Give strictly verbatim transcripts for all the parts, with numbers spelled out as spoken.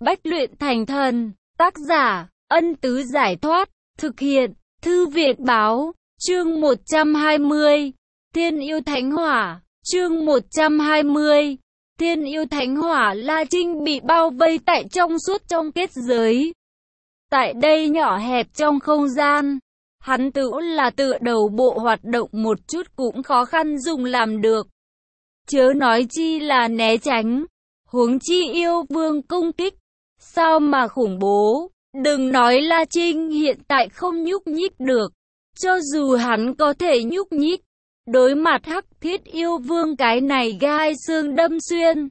Bách luyện thành thần. Tác giả, Ân Tứ Giải Thoát. Thực hiện, Thư Việt Báo. Chương một trăm hai mươi. Thiên yêu thánh hỏa. Chương một trăm hai mươi. Thiên yêu thánh hỏa. La Trinh bị bao vây tại trong suốt trong kết giới. Tại đây nhỏ hẹp trong không gian, hắn tự là tựa đầu bộ hoạt động một chút cũng khó khăn dùng làm được. Chớ nói chi là né tránh, huống chi yêu vương công kích. Sao mà khủng bố, đừng nói La Trinh hiện tại không nhúc nhích được. Cho dù hắn có thể nhúc nhích, đối mặt hắc thiết yêu vương cái này gai xương đâm xuyên,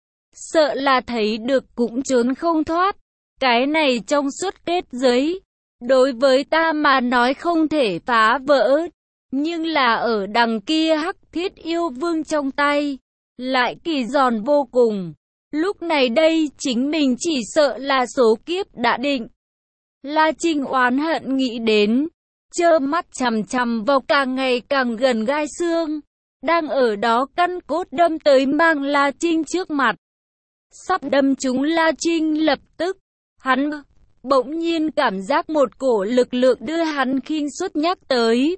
sợ là thấy được cũng trốn không thoát. Cái này trong suốt kết giới, đối với ta mà nói không thể phá vỡ, nhưng là ở đằng kia hắc thiết yêu vương trong tay, lại kỳ giòn vô cùng. Lúc này đây chính mình chỉ sợ là số kiếp đã định. La Trinh oán hận nghĩ đến, trơ mắt chằm chằm vào càng ngày càng gần gai xương, đang ở đó căn cốt đâm tới mang La Trinh trước mặt. Sắp đâm trúng La Trinh lập tức, hắn bỗng nhiên cảm giác một cổ lực lượng đưa hắn khinh suất nhắc tới.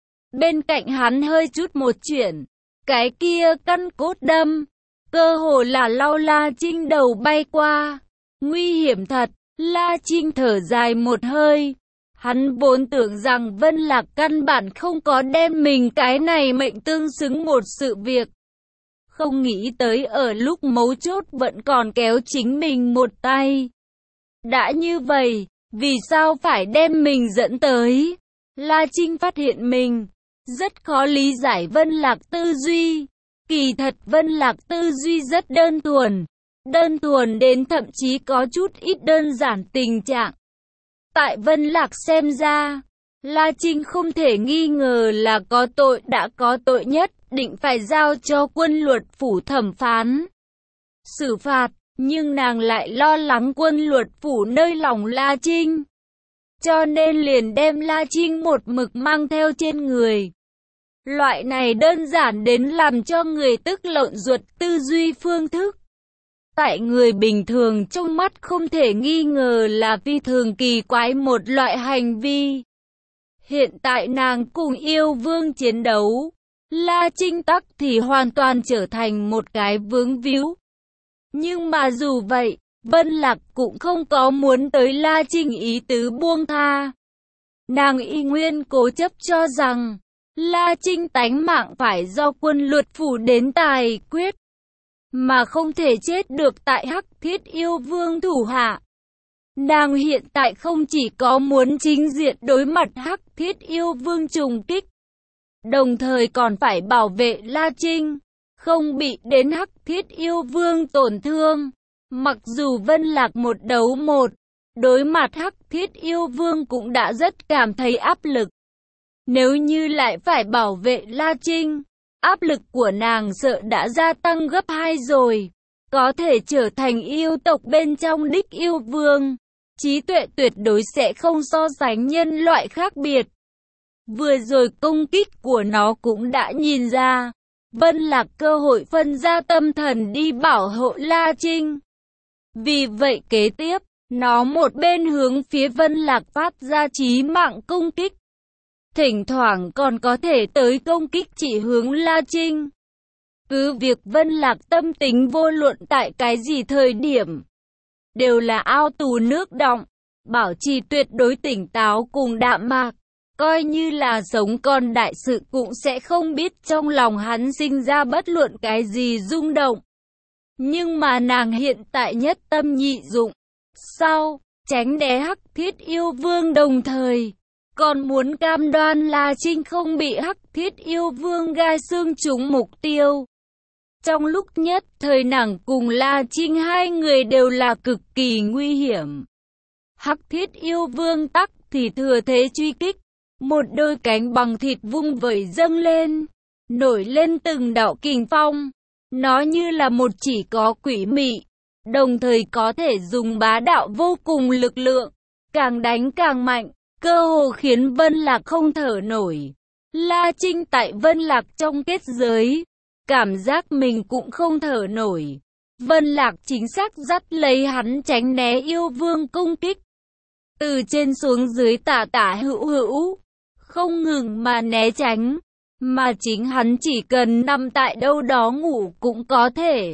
Bên cạnh hắn hơi chút một chuyển, cái kia căn cốt đâm, cơ hồ là lau La Trinh đầu bay qua. Nguy hiểm thật, La Trinh thở dài một hơi. Hắn vốn tưởng rằng Vân Lạc căn bản không có đem mình cái này mệnh tương xứng một sự việc. Không nghĩ tới ở lúc mấu chốt vẫn còn kéo chính mình một tay. Đã như vậy, vì sao phải đem mình dẫn tới? La Trinh phát hiện mình rất khó lý giải Vân Lạc tư duy. Kỳ thật Vân Lạc tư duy rất đơn thuần. Đơn thuần đến thậm chí có chút ít đơn giản tình trạng. Tại Vân Lạc xem ra, La Trinh không thể nghi ngờ là có tội, đã có tội nhất định phải giao cho quân luật phủ thẩm phán, xử phạt. Nhưng nàng lại lo lắng quân luật phủ nơi lòng La Trinh, cho nên liền đem La Trinh một mực mang theo trên người. Loại này đơn giản đến làm cho người tức lộn ruột tư duy phương thức, tại người bình thường trong mắt không thể nghi ngờ là phi thường kỳ quái một loại hành vi. Hiện tại nàng cùng yêu vương chiến đấu, La Trinh tắc thì hoàn toàn trở thành một cái vướng víu. Nhưng mà dù vậy, Vân Lạc cũng không có muốn tới La Trinh ý tứ buông tha. Nàng y nguyên cố chấp cho rằng, La Trinh tánh mạng phải do quân luật phủ đến tài quyết, mà không thể chết được tại hắc thiết yêu vương thủ hạ. Nàng hiện tại không chỉ có muốn chính diện đối mặt hắc thiết yêu vương trùng kích, đồng thời còn phải bảo vệ La Trinh không bị đến hắc thiết yêu vương tổn thương. Mặc dù Vân Lạc một đấu một, đối mặt hắc thiết yêu vương cũng đã rất cảm thấy áp lực. Nếu như lại phải bảo vệ La Trinh, áp lực của nàng sợ đã gia tăng gấp hai rồi. Có thể trở thành yêu tộc bên trong đích yêu vương, trí tuệ tuyệt đối sẽ không so sánh nhân loại khác biệt. Vừa rồi công kích của nó cũng đã nhìn ra, Vân Lạc cơ hội phân ra tâm thần đi bảo hộ La Trinh. Vì vậy kế tiếp, nó một bên hướng phía Vân Lạc phát ra chí mạng công kích, thỉnh thoảng còn có thể tới công kích chỉ hướng La Trinh. Cứ việc Vân Lạc tâm tính vô luận tại cái gì thời điểm, đều là ao tù nước đọng, bảo trì tuyệt đối tỉnh táo cùng đạm mạc. Coi như là sống còn đại sự cũng sẽ không biết trong lòng hắn sinh ra bất luận cái gì rung động. Nhưng mà nàng hiện tại nhất tâm nhị dụng. Sau, tránh né hắc thiết yêu vương đồng thời, còn muốn cam đoan La Trinh không bị hắc thiết yêu vương gai xương trúng mục tiêu. Trong lúc nhất thời nàng cùng La Trinh hai người đều là cực kỳ nguy hiểm. Hắc thiết yêu vương tắc thì thừa thế truy kích. Một đôi cánh bằng thịt vung vẩy dâng lên, nổi lên từng đạo kình phong. Nó như là một chỉ có quỷ mị, đồng thời có thể dùng bá đạo vô cùng lực lượng, càng đánh càng mạnh, cơ hồ khiến Vân Lạc không thở nổi. La Trinh tại Vân Lạc trong kết giới, cảm giác mình cũng không thở nổi. Vân Lạc chính xác dắt lấy hắn tránh né yêu vương công kích. Từ trên xuống dưới tả tả hữu hữu, không ngừng mà né tránh, mà chính hắn chỉ cần nằm tại đâu đó ngủ cũng có thể.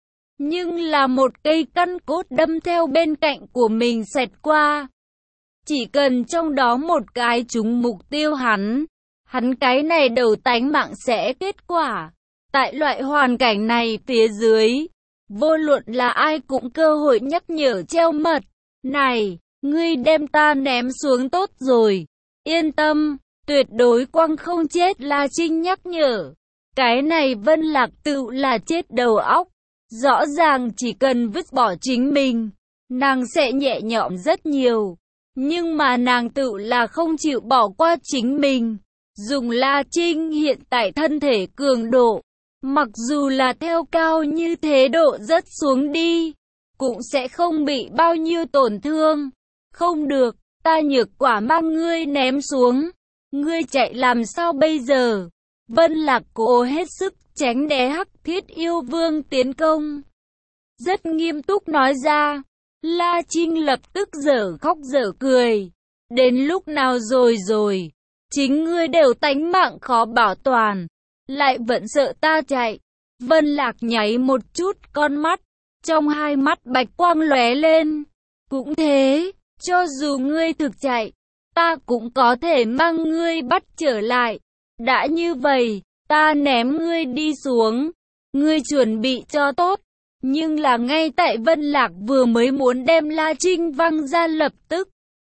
Nhưng là một cây căn cốt đâm theo bên cạnh của mình xẹt qua. Chỉ cần trong đó một cái trúng mục tiêu hắn, hắn cái này đầu tánh mạng sẽ kết quả. Tại loại hoàn cảnh này phía dưới, vô luận là ai cũng cơ hội nhắc nhở treo mật. Này, ngươi đem ta ném xuống tốt rồi. Yên tâm, tuyệt đối quăng không chết. La Trinh nhắc nhở. Cái này Vân Lạc tự là chết đầu óc. Rõ ràng chỉ cần vứt bỏ chính mình, nàng sẽ nhẹ nhõm rất nhiều. Nhưng mà nàng tự là không chịu bỏ qua chính mình. Dùng La Trinh hiện tại thân thể cường độ, mặc dù là theo cao như thế độ rất xuống đi, cũng sẽ không bị bao nhiêu tổn thương. Không được, ta nhược quả mang ngươi ném xuống. Ngươi chạy làm sao bây giờ? Vân Lạc cố hết sức tránh né Hắc Thiết Yêu Vương tiến công. Rất nghiêm túc nói ra. La Trinh lập tức dở khóc dở cười. Đến lúc nào rồi rồi? Chính ngươi đều tánh mạng khó bảo toàn, lại vẫn sợ ta chạy. Vân Lạc nháy một chút con mắt, trong hai mắt bạch quang lóe lên. Cũng thế, cho dù ngươi thực chạy, ta cũng có thể mang ngươi bắt trở lại. Đã như vậy, ta ném ngươi đi xuống. Ngươi chuẩn bị cho tốt. Nhưng là ngay tại Vân Lạc vừa mới muốn đem La Trinh văng ra lập tức,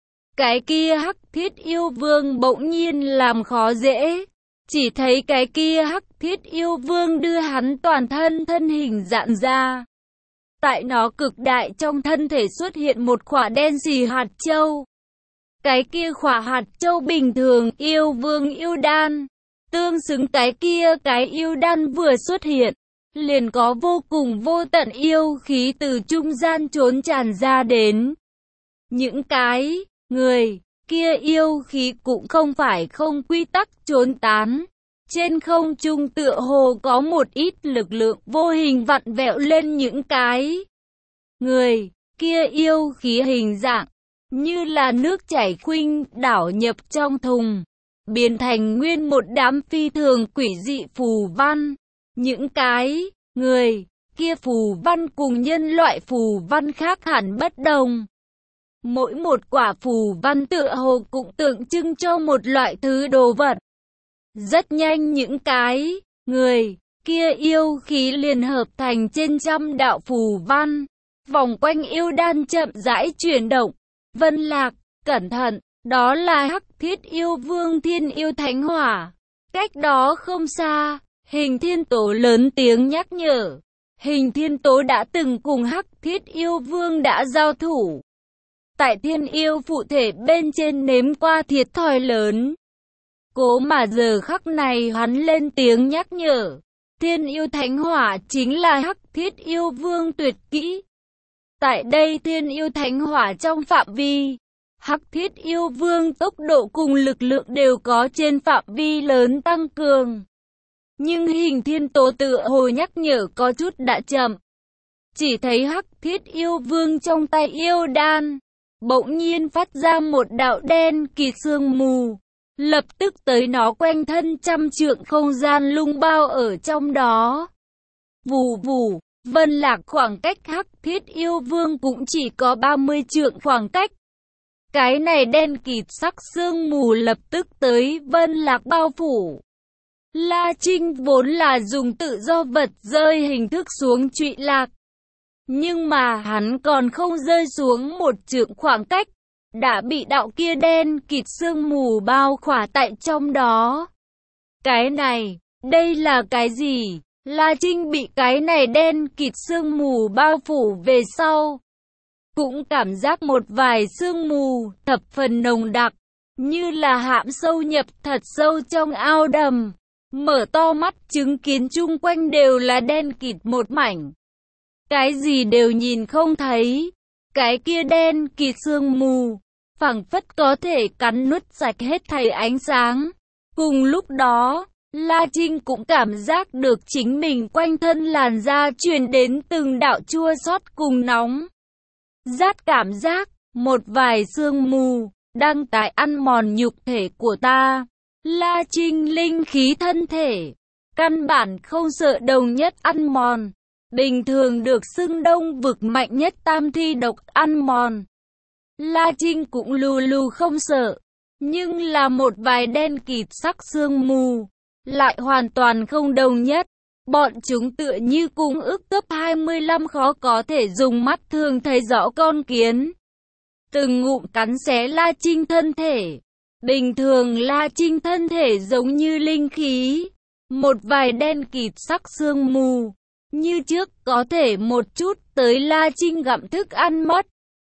cái kia Hắc Thiết Yêu Vương bỗng nhiên làm khó dễ. Chỉ thấy cái kia Hắc Thiết Yêu Vương đưa hắn toàn thân thân hình dạn ra. Tại nó cực đại trong thân thể xuất hiện một khỏa đen xì hạt châu. Cái kia khỏa hạt châu bình thường yêu vương yêu đan. Tương xứng cái kia cái yêu đan vừa xuất hiện, liền có vô cùng vô tận yêu khí từ trung gian trốn tràn ra đến. Những cái người kia yêu khí cũng không phải không quy tắc trốn tán. Trên không trung tựa hồ có một ít lực lượng vô hình vặn vẹo lên những cái người kia yêu khí hình dạng, như là nước chảy khuynh đảo nhập trong thùng, biến thành nguyên một đám phi thường quỷ dị phù văn. Những cái người kia phù văn cùng nhân loại phù văn khác hẳn bất đồng. Mỗi một quả phù văn tựa hồ cũng tượng trưng cho một loại thứ đồ vật. Rất nhanh những cái người kia yêu khí liền hợp thành trên trăm đạo phù văn, vòng quanh yêu đan chậm rãi chuyển động. Vân Lạc, cẩn thận, đó là Hắc Thiết Yêu Vương Thiên Yêu Thánh Hỏa. Cách đó không xa, Hình Thiên Tố lớn tiếng nhắc nhở. Hình Thiên Tố đã từng cùng Hắc Thiết Yêu Vương đã giao thủ. Tại Thiên Yêu phụ thể bên trên nếm qua thiệt thòi lớn. Cố mà giờ khắc này hắn lên tiếng nhắc nhở. Thiên Yêu Thánh Hỏa chính là Hắc Thiết Yêu Vương tuyệt kỹ. Tại đây Thiên Yêu Thánh Hỏa trong phạm vi, Hắc Thiết Yêu Vương tốc độ cùng lực lượng đều có trên phạm vi lớn tăng cường. Nhưng Hình Thiên Tố tựa hồ nhắc nhở có chút đã chậm. Chỉ thấy Hắc Thiết Yêu Vương trong tay yêu đan, bỗng nhiên phát ra một đạo đen kịt sương mù. Lập tức tới nó quanh thân trăm trượng không gian lung bao ở trong đó. Vù vù, Vân Lạc khoảng cách Hắc Thiết Yêu Vương cũng chỉ có ba mươi trượng khoảng cách. Cái này đen kịt sắc sương mù lập tức tới Vân Lạc bao phủ. La Trinh vốn là dùng tự do vật rơi hình thức xuống trụy lạc. Nhưng mà hắn còn không rơi xuống một trượng khoảng cách, đã bị đạo kia đen kịt sương mù bao khỏa tại trong đó. Cái này, đây là cái gì? La Trinh bị cái này đen kịt sương mù bao phủ về sau, cũng cảm giác một vài sương mù thập phần nồng đặc, như là hãm sâu nhập thật sâu trong ao đầm. Mở to mắt chứng kiến chung quanh đều là đen kịt một mảnh. Cái gì đều nhìn không thấy. Cái kia đen kịt sương mù, phảng phất có thể cắn nuốt sạch hết thảy ánh sáng. Cùng lúc đó, La Trinh cũng cảm giác được chính mình quanh thân làn da truyền đến từng đạo chua xót cùng nóng. Rát cảm giác, một vài sương mù, đang tái ăn mòn nhục thể của ta. La Trinh linh khí thân thể, căn bản không sợ đồng nhất ăn mòn. Bình thường được xưng đông vực mạnh nhất tam thi độc ăn mòn. La Trinh cũng lù lù không sợ, nhưng là một vài đen kịt sắc sương mù, lại hoàn toàn không đồng nhất. Bọn chúng tựa như cung ức cấp hai mươi lăm khó có thể dùng mắt thường thấy rõ con kiến. Từng ngụm cắn xé La Trinh thân thể. Bình thường La Trinh thân thể giống như linh khí, một vài đen kịt sắc sương mù. Như trước có thể một chút tới La Trinh gặm thức ăn mất.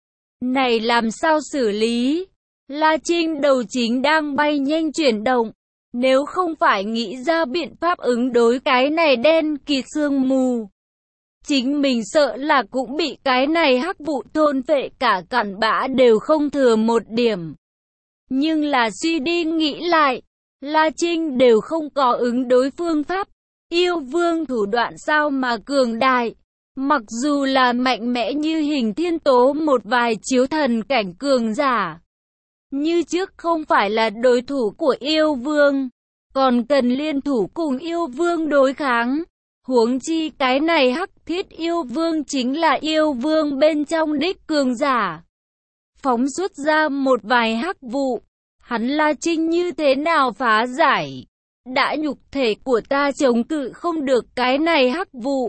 Này làm sao xử lý? La Trinh đầu chính đang bay nhanh chuyển động. Nếu không phải nghĩ ra biện pháp ứng đối cái này đen kịt sương mù, chính mình sợ là cũng bị cái này hắc vụ thôn phệ cả cặn bã đều không thừa một điểm. Nhưng là suy đi nghĩ lại, La Trinh đều không có ứng đối phương pháp. Yêu vương thủ đoạn sao mà cường đại. Mặc dù là mạnh mẽ như Hình Thiên Tố một vài chiếu thần cảnh cường giả, như trước không phải là đối thủ của yêu vương, còn cần liên thủ cùng yêu vương đối kháng. Huống chi cái này hắc thiết yêu vương chính là yêu vương bên trong đích cường giả. Phóng xuất ra một vài hắc vụ, hắn La Trinh như thế nào phá giải? Đã nhục thể của ta chống cự không được cái này hắc vụ,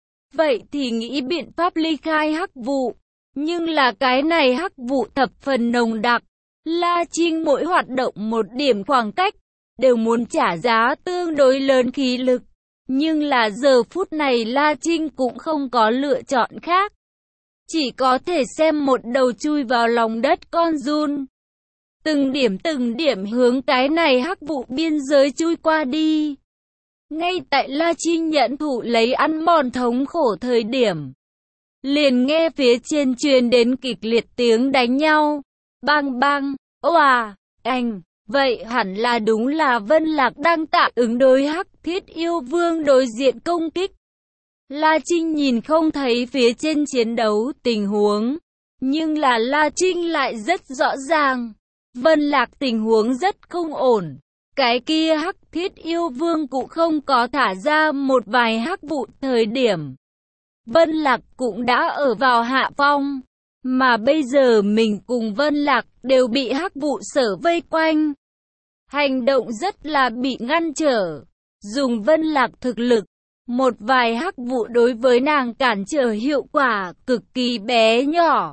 vậy thì nghĩ biện pháp ly khai hắc vụ. Nhưng là cái này hắc vụ thập phần nồng đặc, La Trinh mỗi hoạt động một điểm khoảng cách, đều muốn trả giá tương đối lớn khí lực. Nhưng là giờ phút này La Trinh cũng không có lựa chọn khác. Chỉ có thể xem một đầu chui vào lòng đất con giun. Từng điểm từng điểm hướng cái này hắc vụ biên giới chui qua đi. Ngay tại La Trinh nhận thụ lấy ăn mòn thống khổ thời điểm, liền nghe phía trên truyền đến kịch liệt tiếng đánh nhau. Bang bang, oà, anh. Vậy hẳn là đúng là Vân Lạc đang tạ ứng đối hắc thiết yêu vương đối diện công kích. La Trinh nhìn không thấy phía trên chiến đấu tình huống, nhưng là La Trinh lại rất rõ ràng. Vân Lạc tình huống rất không ổn. Cái kia hắc thiết yêu vương cũng không có thả ra một vài hắc vụ thời điểm, Vân Lạc cũng đã ở vào hạ phong. Mà bây giờ mình cùng Vân Lạc đều bị hắc vụ sở vây quanh. Hành động rất là bị ngăn trở. Dùng Vân Lạc thực lực, một vài hắc vụ đối với nàng cản trở hiệu quả cực kỳ bé nhỏ.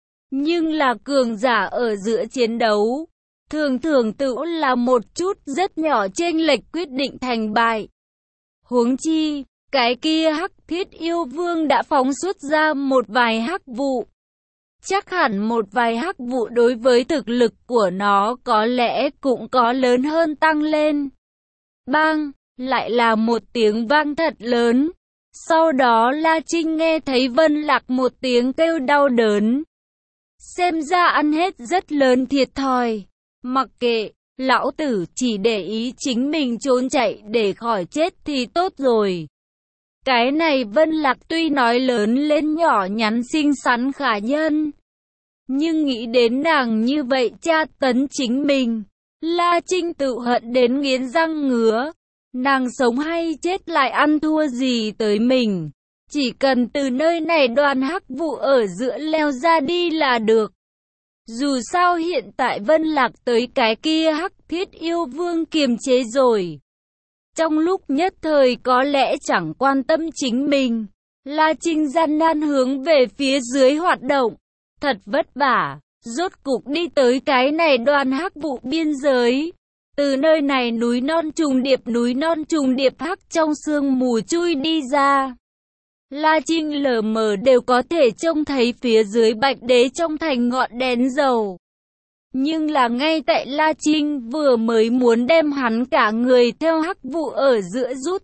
Nhưng là cường giả ở giữa chiến đấu, thường thường tự là một chút rất nhỏ chênh lệch quyết định thành bại. Huống chi, cái kia hắc thiết yêu vương đã phóng xuất ra một vài hắc vụ. Chắc hẳn một vài hắc vụ đối với thực lực của nó có lẽ cũng có lớn hơn tăng lên. Bang, lại là một tiếng vang thật lớn. Sau đó La Trinh nghe thấy Vân Lạc một tiếng kêu đau đớn. Xem ra ăn hết rất lớn thiệt thòi. Mặc kệ, lão tử chỉ để ý chính mình trốn chạy để khỏi chết thì tốt rồi. Cái này Vân Lạc tuy nói lớn lên nhỏ nhắn xinh xắn khả nhân, nhưng nghĩ đến nàng như vậy tra tấn chính mình, La Trinh tự hận đến nghiến răng ngứa. Nàng sống hay chết lại ăn thua gì tới mình. Chỉ cần từ nơi này đoàn hắc vụ ở giữa leo ra đi là được. Dù sao hiện tại Vân Lạc tới cái kia hắc thiết yêu vương kiềm chế rồi. Trong lúc nhất thời có lẽ chẳng quan tâm chính mình, La Trinh gian nan hướng về phía dưới hoạt động. Thật vất vả, rốt cục đi tới cái này đoàn hắc vụ biên giới. Từ nơi này núi non trùng điệp núi non trùng điệp hắc trong sương mù chui đi ra. La Trinh lờ mờ đều có thể trông thấy phía dưới Bạch Đế trong thành ngọn đèn dầu. Nhưng là ngay tại La Trinh vừa mới muốn đem hắn cả người theo hắc vụ ở giữa rút,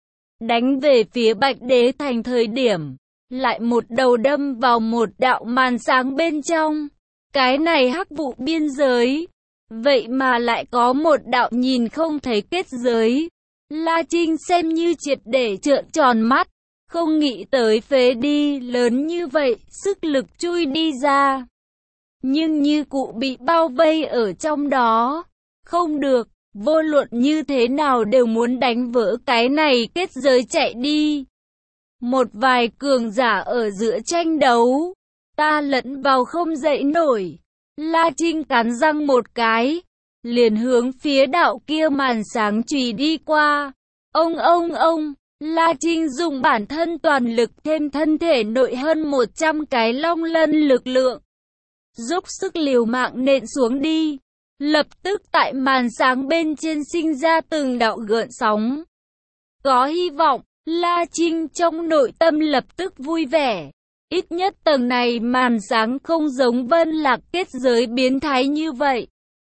đánh về phía Bạch Đế thành thời điểm, lại một đầu đâm vào một đạo màn sáng bên trong. Cái này hắc vụ biên giới, vậy mà lại có một đạo nhìn không thấy kết giới. La Trinh xem như triệt để trợn tròn mắt, không nghĩ tới phế đi lớn như vậy, sức lực chui đi ra. Nhưng như cụ bị bao vây ở trong đó. Không được, vô luận như thế nào đều muốn đánh vỡ cái này kết giới chạy đi. Một vài cường giả ở giữa tranh đấu, ta lẫn vào không dậy nổi. La Trinh cắn răng một cái, liền hướng phía đạo kia màn sáng chùy đi qua. Ông ông ông, La Trinh dùng bản thân toàn lực thêm thân thể nội hơn một trăm cái long lân lực lượng, dốc sức liều mạng nện xuống đi. Lập tức tại màn sáng bên trên sinh ra từng đạo gợn sóng. Có hy vọng, La Trinh trong nội tâm lập tức vui vẻ. Ít nhất tầng này màn sáng không giống Vân Lạc kết giới biến thái như vậy.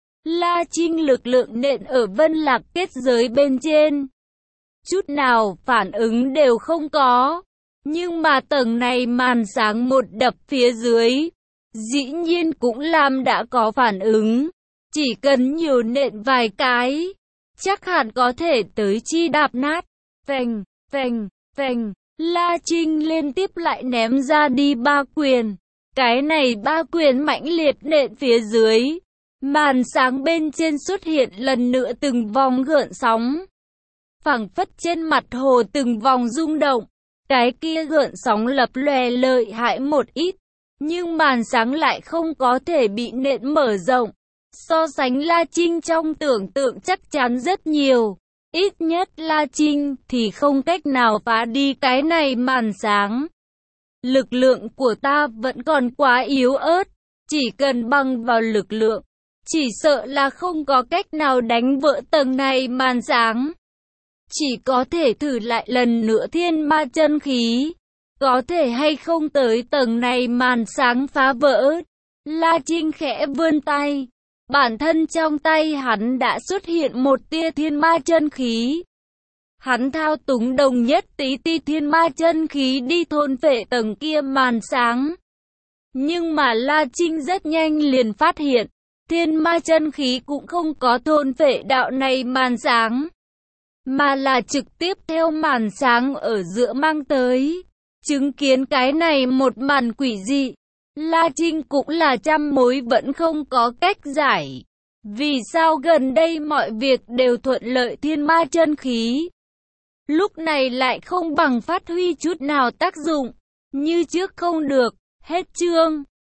La Trinh lực lượng nện ở Vân Lạc kết giới bên trên, chút nào phản ứng đều không có. Nhưng mà tầng này màn sáng một đập phía dưới, dĩ nhiên cũng làm đã có phản ứng. Chỉ cần nhiều nện vài cái, chắc hẳn có thể tới chi đạp nát. Phành, phành, phành, La Trinh liên tiếp lại ném ra đi ba quyền. Cái này ba quyền mãnh liệt nện phía dưới. Màn sáng bên trên xuất hiện lần nữa từng vòng gợn sóng. Phảng phất trên mặt hồ từng vòng rung động. Cái kia gợn sóng lập lòe lợi hại một ít. Nhưng màn sáng lại không có thể bị nện mở rộng. So sánh La Trinh trong tưởng tượng chắc chắn rất nhiều. Ít nhất La Trinh thì không cách nào phá đi cái này màn sáng. Lực lượng của ta vẫn còn quá yếu ớt. Chỉ cần bằng vào lực lượng, chỉ sợ là không có cách nào đánh vỡ tầng này màn sáng. Chỉ có thể thử lại lần nữa thiên ma chân khí. Có thể hay không tới tầng này màn sáng phá vỡ. La Trinh khẽ vươn tay. Bản thân trong tay hắn đã xuất hiện một tia thiên ma chân khí. Hắn thao túng đồng nhất tí ti thiên ma chân khí đi thôn phệ tầng kia màn sáng. Nhưng mà La Trinh rất nhanh liền phát hiện, thiên ma chân khí cũng không có thôn phệ đạo này màn sáng, mà là trực tiếp theo màn sáng ở giữa mang tới. Chứng kiến cái này một màn quỷ dị, La Trinh cũng là trăm mối vẫn không có cách giải. Vì sao gần đây mọi việc đều thuận lợi thiên ma chân khí, lúc này lại không bằng phát huy chút nào tác dụng, như trước không được. Hết chương.